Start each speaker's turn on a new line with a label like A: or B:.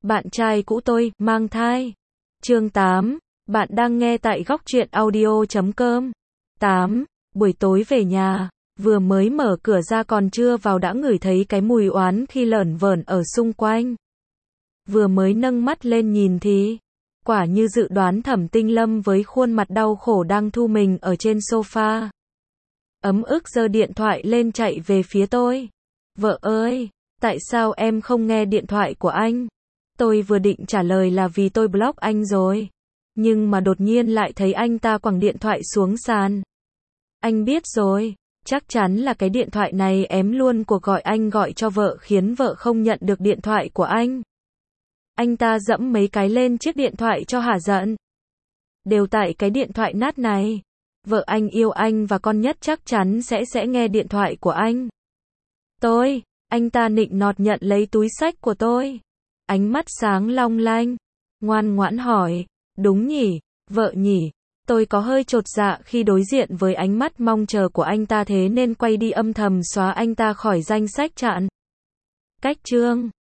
A: Bạn trai cũ tôi, mang thai. Chương 8. Bạn đang nghe tại góc truyện audio.com. 8. Buổi tối về nhà, vừa mới mở cửa ra còn chưa vào đã ngửi thấy cái mùi oán khi lởn vởn ở xung quanh. Vừa mới nâng mắt lên nhìn thì, quả như dự đoán Thẩm Tinh Lâm với khuôn mặt đau khổ đang thu mình ở trên sofa. Ấm ức giơ điện thoại lên chạy về phía tôi. Vợ ơi, tại sao em không nghe điện thoại của anh? Tôi vừa định trả lời là vì tôi block anh rồi. Nhưng mà đột nhiên lại thấy anh ta quẳng điện thoại xuống sàn. Anh biết rồi, chắc chắn là cái điện thoại này ém luôn cuộc gọi anh gọi cho vợ khiến vợ không nhận được điện thoại của anh. Anh ta dẫm mấy cái lên chiếc điện thoại cho hả giận. Đều tại cái điện thoại nát này. Vợ anh yêu anh và con nhất chắc chắn sẽ nghe điện thoại của anh. Anh ta nịnh nọt nhận lấy túi xách của tôi. Ánh mắt sáng long lanh. Ngoan ngoãn hỏi, đúng nhỉ, vợ nhỉ? Tôi có hơi chột dạ khi đối diện với ánh mắt mong chờ của anh ta thế nên quay đi âm thầm xóa anh ta khỏi danh sách chặn. Cách chương